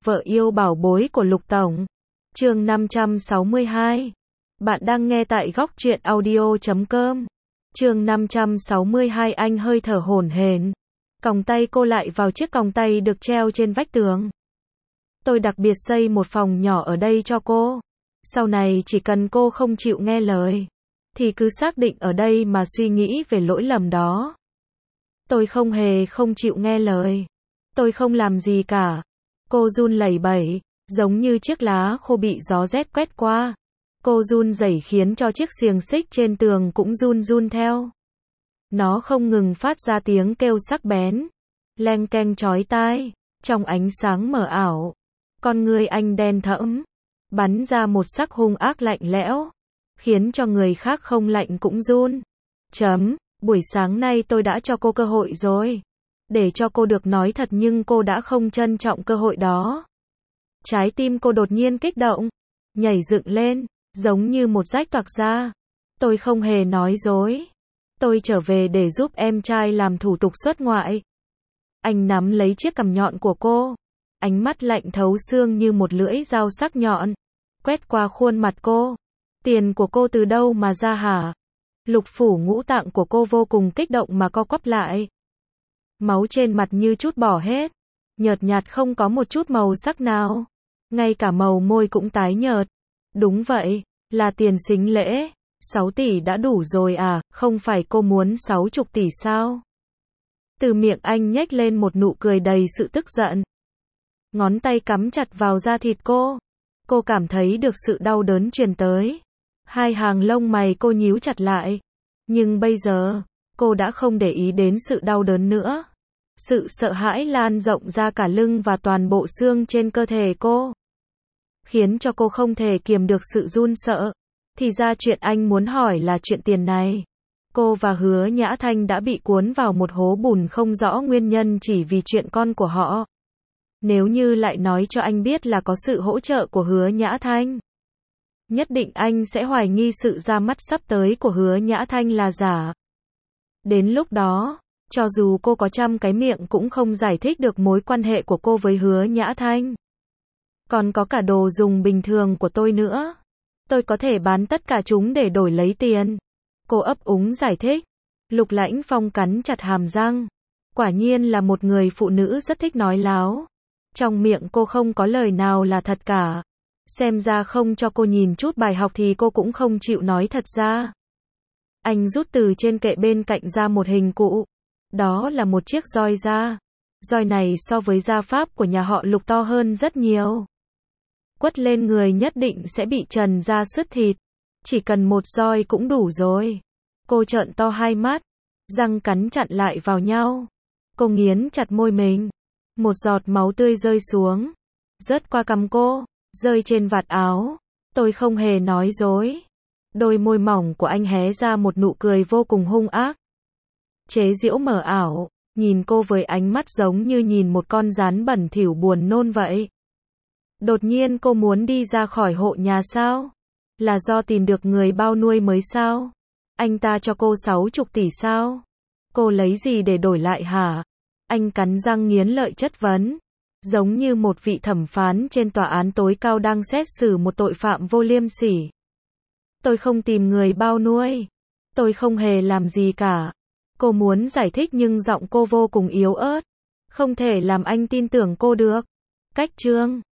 Vợ yêu bảo bối của Lục Tổng. Chương 562. Bạn đang nghe tại góc truyện audio.com. Chương 562. Anh hơi thở hổn hển, còng tay cô lại vào chiếc còng tay được treo trên vách tường. Tôi đặc biệt xây một phòng nhỏ ở đây cho cô. Sau này chỉ cần cô không chịu nghe lời, thì cứ xác định ở đây mà suy nghĩ về lỗi lầm đó. Tôi không hề không chịu nghe lời. Tôi không làm gì cả. Cô run lẩy bẩy, giống như chiếc lá khô bị gió rét quét qua. Cô run rẩy khiến cho chiếc xiềng xích trên tường cũng run run theo. Nó không ngừng phát ra tiếng kêu sắc bén, leng keng chói tai, trong ánh sáng mờ ảo. Con người anh đen thẫm, bắn ra một sắc hung ác lạnh lẽo, khiến cho người khác không lạnh cũng run. Buổi sáng nay tôi đã cho cô cơ hội rồi, để cho cô được nói thật, nhưng cô đã không trân trọng cơ hội đó. Trái tim cô đột nhiên kích động, nhảy dựng lên, giống như một rách toạc ra. Tôi không hề nói dối. Tôi trở về để giúp em trai làm thủ tục xuất ngoại. Anh nắm lấy chiếc cằm nhọn của cô, ánh mắt lạnh thấu xương như một lưỡi dao sắc nhọn, quét qua khuôn mặt cô. Tiền của cô từ đâu mà ra hả? Lục phủ ngũ tạng của cô vô cùng kích động mà co quắp lại. Máu trên mặt như trút bỏ hết, nhợt nhạt không có một chút màu sắc nào. Ngay cả màu môi cũng tái nhợt. Đúng vậy, là tiền sính lễ. 6 tỷ đã đủ rồi à, không phải cô muốn 60 tỷ sao? Từ miệng anh nhếch lên một nụ cười đầy sự tức giận. Ngón tay cắm chặt vào da thịt cô. Cô cảm thấy được sự đau đớn truyền tới. Hai hàng lông mày cô nhíu chặt lại. Nhưng bây giờ, cô đã không để ý đến sự đau đớn nữa. Sự sợ hãi lan rộng ra cả lưng và toàn bộ xương trên cơ thể cô, khiến cho cô không thể kiềm được sự run sợ. Thì ra chuyện anh muốn hỏi là chuyện tiền này. Cô và Hứa Nhã Thanh đã bị cuốn vào một hố bùn không rõ nguyên nhân chỉ vì chuyện con của họ. Nếu như lại nói cho anh biết là có sự hỗ trợ của Hứa Nhã Thanh, nhất định anh sẽ hoài nghi sự ra mắt sắp tới của Hứa Nhã Thanh là giả. Đến lúc đó, cho dù cô có trăm cái miệng cũng không giải thích được mối quan hệ của cô với Hứa Nhã Thanh. Còn có cả đồ dùng bình thường của tôi nữa. Tôi có thể bán tất cả chúng để đổi lấy tiền. Cô ấp úng giải thích. Lục Lãnh Phong cắn chặt hàm răng. Quả nhiên là một người phụ nữ rất thích nói láo. Trong miệng cô không có lời nào là thật cả. Xem ra không cho cô nhìn chút bài học thì cô cũng không chịu nói thật ra. Anh rút từ trên kệ bên cạnh ra một hình cụ. Đó là một chiếc roi da. Roi này so với da Pháp của nhà họ Lục to hơn rất nhiều. Quất lên người nhất định sẽ bị trần ra sứt thịt. Chỉ cần một roi cũng đủ rồi. Cô trợn to hai mắt, răng cắn chặt lại vào nhau. Cô nghiến chặt môi mình. Một giọt máu tươi rơi xuống, rớt qua cằm cô, rơi trên vạt áo. Tôi không hề nói dối. Đôi môi mỏng của anh hé ra một nụ cười vô cùng hung ác, chế giễu mờ ảo, nhìn cô với ánh mắt giống như nhìn một con gián bẩn thỉu buồn nôn vậy. Đột nhiên cô muốn đi ra khỏi hộ nhà sao? Là do tìm được người bao nuôi mới sao? Anh ta cho cô 60 tỷ sao? Cô lấy gì để đổi lại hả? Anh cắn răng nghiến lợi chất vấn, giống như một vị thẩm phán trên tòa án tối cao đang xét xử một tội phạm vô liêm sỉ. Tôi không tìm người bao nuôi. Tôi không hề làm gì cả. Cô muốn giải thích nhưng giọng cô vô cùng yếu ớt. Không thể làm anh tin tưởng cô được. Cách chương